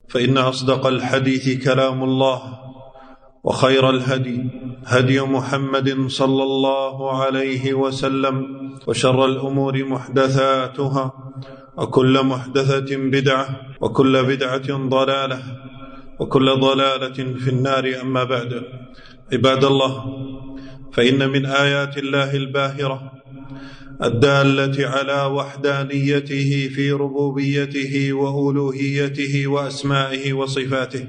فإن أصدق الحديث كلام الله، وخير الهدي هدي محمد صلى الله عليه وسلم، وشر الأمور محدثاتها، وكل محدثة بدعة، وكل بدعة ضلالة، وكل ضلالة في النار. أما بعد، عباد الله، فإن من آيات الله الباهرة الدالة على وحدانيته في ربوبيته وألوهيته وأسمائه وصفاته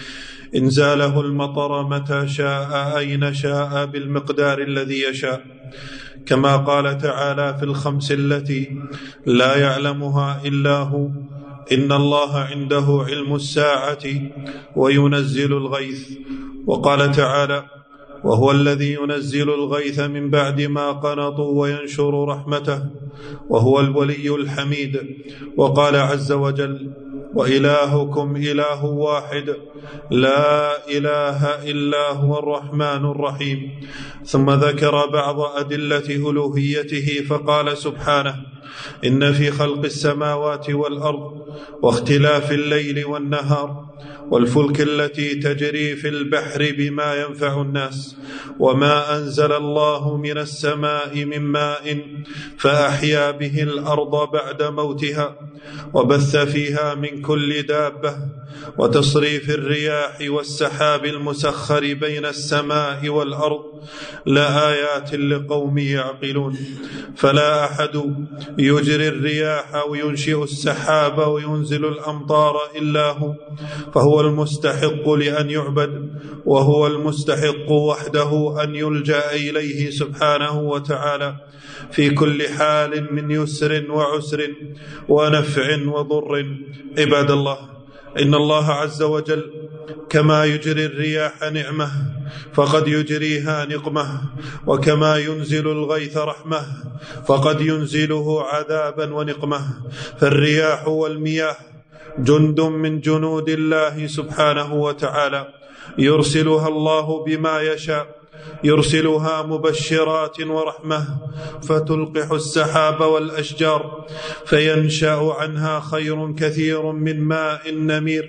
إنزاله المطر متى شاء أين شاء بالمقدار الذي يشاء، كما قال تعالى في الخمس التي لا يعلمها إلا هو: إن الله عنده علم الساعة وينزل الغيث. وقال تعالى: وهو الذي ينزل الغيث من بعد ما قنطوا وينشر رحمته وهو الولي الحميد. وقال عز وجل: وإلهكم إله واحد لا إله إلا هو الرحمن الرحيم. ثم ذكر بعض أدلة ألوهيته فقال سبحانه: إن في خلق السماوات والأرض واختلاف الليل والنهار والفلك التي تجري في البحر بما ينفع الناس وما أنزل الله من السماء من ماء فأحيا به الأرض بعد موتها وبث فيها من كل دابة وتصريف الرياح والسحاب المسخر بين السماء والأرض لآيات لقوم يعقلون. فلا أحد يجري الرياح وينشئ السحاب وينزل الأمطار إلا هو، فهو المستحق لأن يعبد، وهو المستحق وحده أن يلجأ إليه سبحانه وتعالى في كل حال من يسر وعسر ونفع وضر. عباد الله، إن الله عز وجل كما يجري الرياح نعمة فقد يجريها نقمة، وكما ينزل الغيث رحمة فقد ينزله عذابا ونقمة. فالرياح والمياه جند من جنود الله سبحانه وتعالى يرسلها الله بما يشاء، يرسلها مبشرات ورحمة فتلقح السحاب والأشجار فينشأ عنها خير كثير من ماء نمير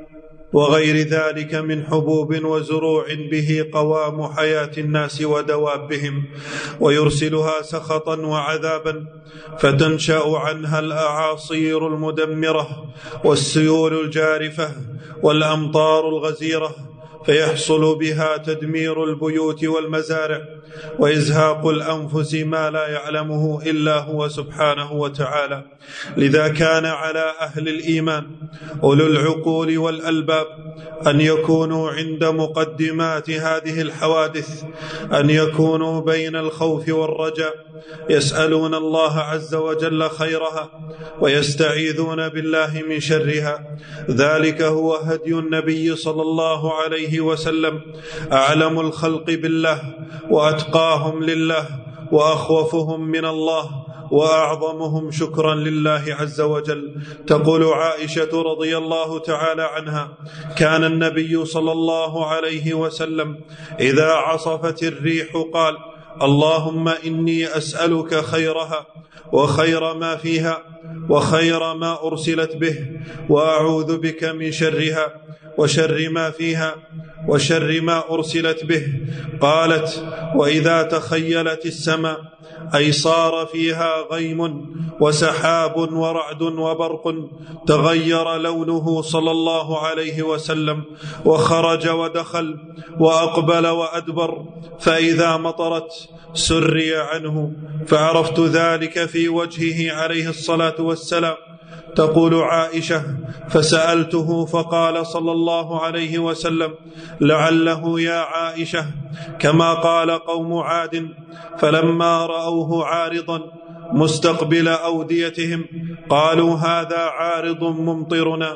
وغير ذلك من حبوب وزروع به قوام حياة الناس ودوابهم، ويرسلها سخطا وعذابا فتنشأ عنها الأعاصير المدمرة والسيول الجارفة والأمطار الغزيرة، فيحصل بها تدمير البيوت والمزارع وإزهاق الأنفس ما لا يعلمه إلا هو سبحانه وتعالى. لذا كان على أهل الإيمان أولو العقول والألباب أن يكونوا عند مقدمات هذه الحوادث، أن يكونوا بين الخوف والرجاء، يسألون الله عز وجل خيرها ويستعيذون بالله من شرها. ذلك هو هدي النبي صلى الله عليه وسلم، أعلم الخلق بالله وأتقاهم لله وأخوفهم من الله وأعظمهم شكرا لله عز وجل. تقول عائشة رضي الله تعالى عنها: كان النبي صلى الله عليه وسلم إذا عصفت الريح قال: اللهم إني أسألك خيرها وخير ما فيها وخير ما أرسلت به، وأعوذ بك من شرها وشر ما فيها وشر ما أرسلت به. قالت: وإذا تخيلت السماء أي صار فيها غيم وسحاب ورعد وبرق تغير لونه صلى الله عليه وسلم وخرج ودخل وأقبل وأدبر، فإذا مطرت سري عنه، فعرفت ذلك في وجهه عليه الصلاة والسلام. تقول عائشة: فسألته فقال صلى الله عليه وسلم: لعله يا عائشة كما قال قوم عاد فلما رأوه عارضا مستقبل أوديتهم قالوا هذا عارض ممطرنا.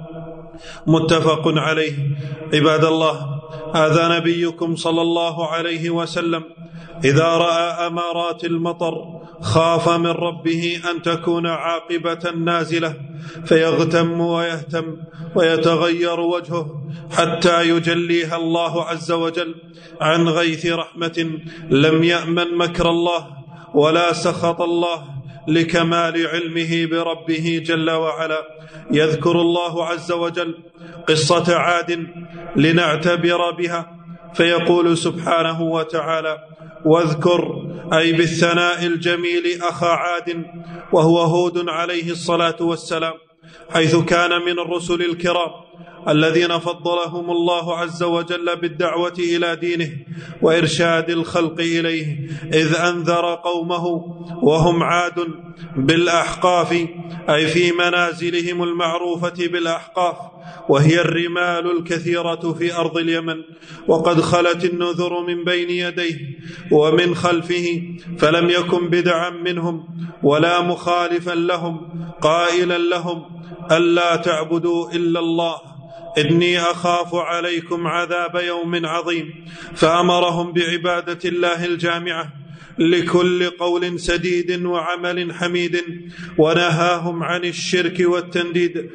متفق عليه. عباد الله، هذا نبيكم صلى الله عليه وسلم إذا رأى أمارات المطر خاف من ربه أن تكون عاقبة نازلة فيغتم ويهتم ويتغير وجهه حتى يجليها الله عز وجل عن غيث رحمة لم يأمن مكر الله ولا سخط الله لكمال علمه بربه جل وعلا. يذكر الله عز وجل قصة عاد لنعتبر بها، فيقول سبحانه وتعالى: واذكر أي بالثناء الجميل أخا عاد، وهو هود عليه الصلاة والسلام، حيث كان من الرسل الكرام الذين فضلهم الله عز وجل بالدعوة إلى دينه وإرشاد الخلق إليه، إذ أنذر قومه وهم عاد بالأحقاف، أي في منازلهم المعروفة بالأحقاف، وهي الرمال الكثيرة في أرض اليمن، وقد خلت النذر من بين يديه ومن خلفه، فلم يكن بدعا منهم ولا مخالفا لهم، قائلا لهم: ألا تعبدوا إلا الله إني أخاف عليكم عذاب يوم عظيم. فأمرهم بعبادة الله الجامعة لكل قول سديد وعمل حميد، ونهاهم عن الشرك والتنديد،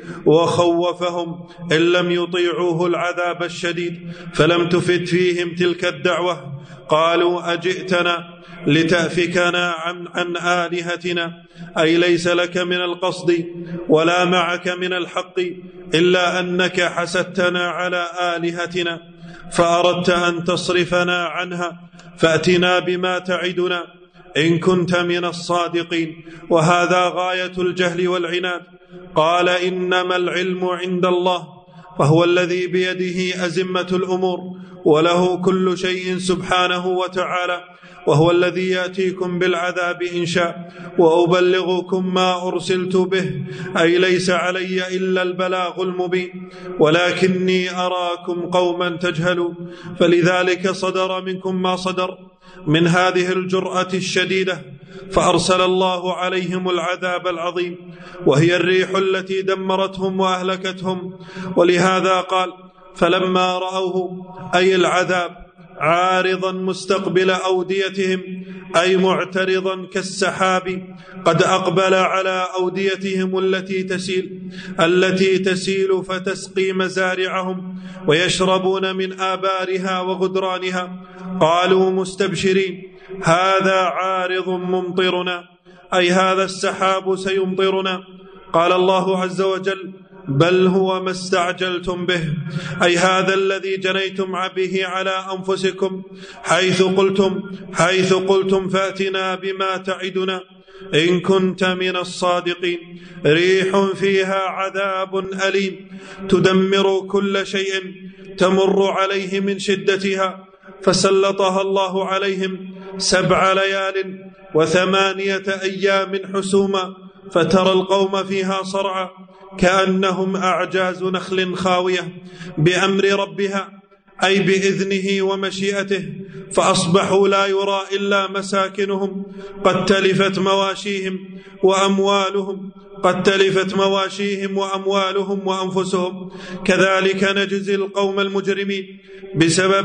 وخوفهم إن لم يطيعوه العذاب الشديد، فلم تفد فيهم تلك الدعوة. قالوا: أجئتنا لتأفكنا عن آلهتنا، أي ليس لك من القصد ولا معك من الحق، إلا أنك حسدتنا على آلهتنا فأردت أن تصرفنا عنها، فأتنا بما تعدنا إن كنت من الصادقين. وهذا غاية الجهل والعناد. قال: إنما العلم عند الله، فهو الذي بيده أزمة الأمور، وله كل شيء سبحانه وتعالى، وهو الذي يأتيكم بالعذاب إن شاء، وأبلغكم ما أرسلت به، أي ليس علي إلا البلاغ المبين، ولكني أراكم قوما تجهلون. فلذلك صدر منكم ما صدر من هذه الجرأة الشديدة، فأرسل الله عليهم العذاب العظيم، وهي الريح التي دمرتهم وأهلكتهم. ولهذا قال: فلما رأوه، أي العذاب، عارضا مستقبل أوديتهم، أي معترضا كالسحاب، قد أقبل على أوديتهم التي تسيل فتسقي مزارعهم، ويشربون من آبارها وغدرانها، قالوا مستبشرين: هذا عارض ممطرنا، أي هذا السحاب سيمطرنا. قال الله عز وجل: بل هو ما استعجلتم به، أي هذا الذي جنيتم به على أنفسكم، حيث قلتم فأتنا بما تعدنا إن كنت من الصادقين. ريح فيها عذاب أليم تدمر كل شيء تمر عليه من شدتها، فسلطها الله عليهم 7 ليال و8 أيام حسوما، فترى القوم فيها صرعى كأنهم أعجاز نخل خاوية، بأمر ربها، أي بإذنه ومشيئته، فأصبحوا لا يرى إلا مساكنهم، قد تلفت مواشيهم وأموالهم كذلك نجزي القوم المجرمين بسبب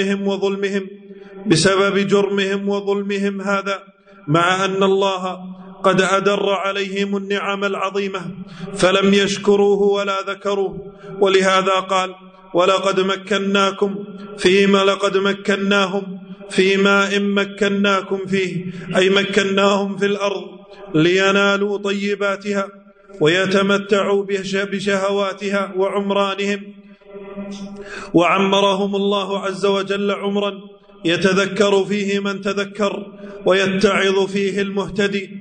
جرمهم وظلمهم هذا، مع أن الله قد أدر عليهم النعم العظيمة فلم يشكروه ولا ذكروه. ولهذا قال: ولقد مكناهم فيما إن مكناكم فيه، أي مكناهم في الأرض لينالوا طيباتها ويتمتعوا بشهواتها وعمرانهم، وعمرهم الله عز وجل عمرا يتذكر فيه من تذكر ويتعظ فيه المهتدي.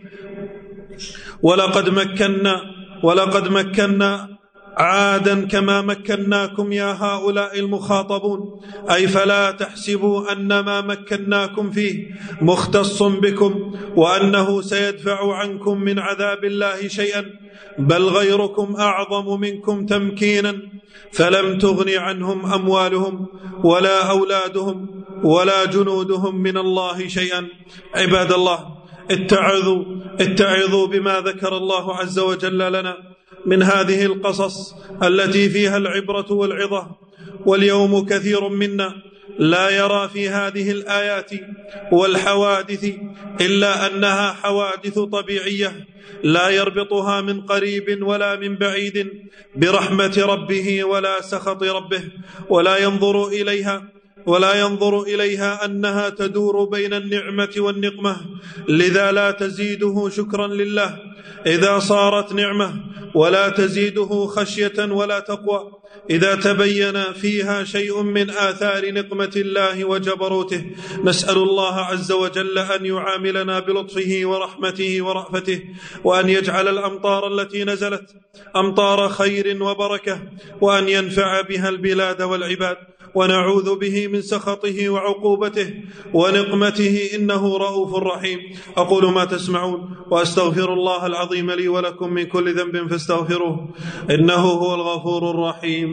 ولقد مكنا عادا كما مكناكم يا هؤلاء المخاطبون، أي فلا تحسبوا أن ما مكناكم فيه مختص بكم وأنه سيدفع عنكم من عذاب الله شيئا، بل غيركم أعظم منكم تمكينا، فلم تغن عنهم أموالهم ولا أولادهم ولا جنودهم من الله شيئا. عباد الله، اتعظوا بما ذكر الله عز وجل لنا من هذه القصص التي فيها العبرة والعظة. واليوم كثير منا لا يرى في هذه الآيات والحوادث إلا أنها حوادث طبيعية، لا يربطها من قريب ولا من بعيد برحمة ربه ولا سخط ربه، ولا ينظر إليها ولا ينظر إليها أنها تدور بين النعمة والنقمة، لذا لا تزيده شكرا لله إذا صارت نعمة، ولا تزيده خشية ولا تقوى إذا تبين فيها شيء من آثار نقمة الله وجبروته. نسأل الله عز وجل أن يعاملنا بلطفه ورحمته ورأفته، وأن يجعل الأمطار التي نزلت أمطار خير وبركة، وأن ينفع بها البلاد والعباد، ونعوذ به من سخطه وعقوبته ونقمته، إنه رؤوف رحيم. أقول ما تسمعون وأستغفر الله العظيم لي ولكم من كل ذنب فاستغفروه إنه هو الغفور الرحيم.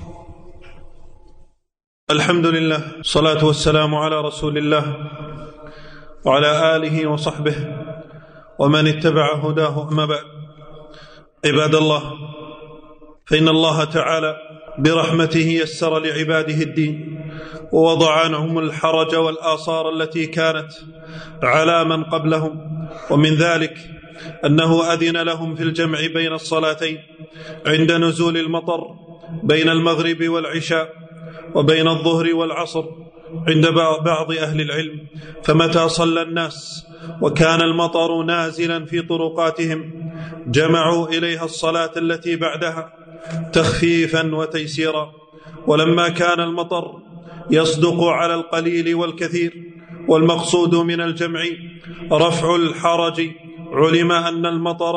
الحمد لله، الصلاة والسلام على رسول الله وعلى آله وصحبه ومن اتبع هداه، أما بعد. عباد الله، فإن الله تعالى برحمته يسر لعباده الدين، ووضع عنهم الحرج والآثار التي كانت على من قبلهم، ومن ذلك أنه أذن لهم في الجمع بين الصلاتين عند نزول المطر بين المغرب والعشاء، وبين الظهر والعصر عند بعض أهل العلم. فمتى صلى الناس وكان المطر نازلا في طرقاتهم جمعوا إليها الصلاة التي بعدها تخفيفا وتيسيرا. ولما كان المطر يصدق على القليل والكثير والمقصود من الجمع رفع الحرج، علم أن المطر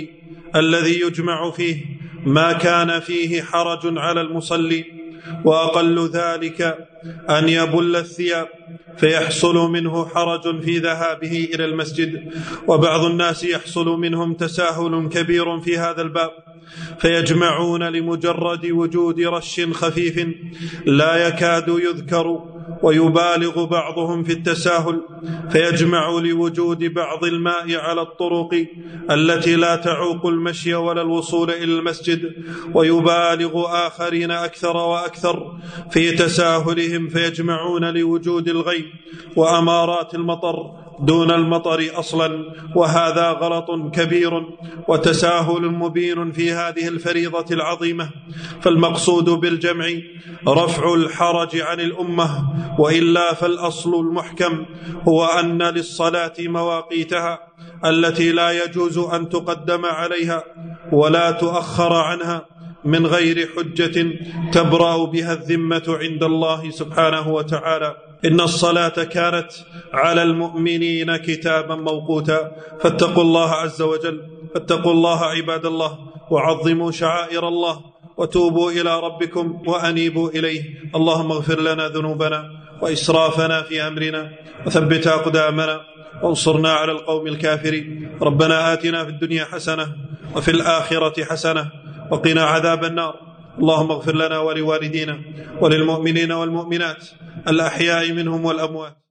الذي يجمع فيه ما كان فيه حرج على المصلي، وأقل ذلك أن يبل الثياب فيحصل منه حرج في ذهابه إلى المسجد. وبعض الناس يحصل منهم تساهل كبير في هذا الباب، فيجمعون لمجرد وجود رش خفيف لا يكاد يذكر، ويبالغ بعضهم في التساهل فيجمع لوجود بعض الماء على الطرق التي لا تعوق المشي ولا الوصول إلى المسجد، ويبالغ آخرين أكثر وأكثر في تساهلهم فيجمعون لوجود الغيم وأمارات المطر دون المطر أصلا، وهذا غلط كبير وتساهل مبين في هذه الفريضة العظيمة. فالمقصود بالجمع رفع الحرج عن الأمة، وإلا فالأصل المحكم هو أن للصلاة مواقيتها التي لا يجوز أن تقدم عليها ولا تؤخر عنها من غير حجة تبرأ بها الذمة عند الله سبحانه وتعالى. إن الصلاة كانت على المؤمنين كتابا موقوتا، فاتقوا الله عز وجل، فاتقوا الله عباد الله، وعظموا شعائر الله، وتوبوا إلى ربكم وأنيبوا إليه. اللهم اغفر لنا ذنوبنا وإسرافنا في أمرنا، وثبت أقدامنا، وانصرنا على القوم الكافرين. ربنا آتنا في الدنيا حسنة وفي الآخرة حسنة وقنا عذاب النار. اللهم اغفر لنا ولوالدينا وللمؤمنين والمؤمنات الأحياء منهم والأموات.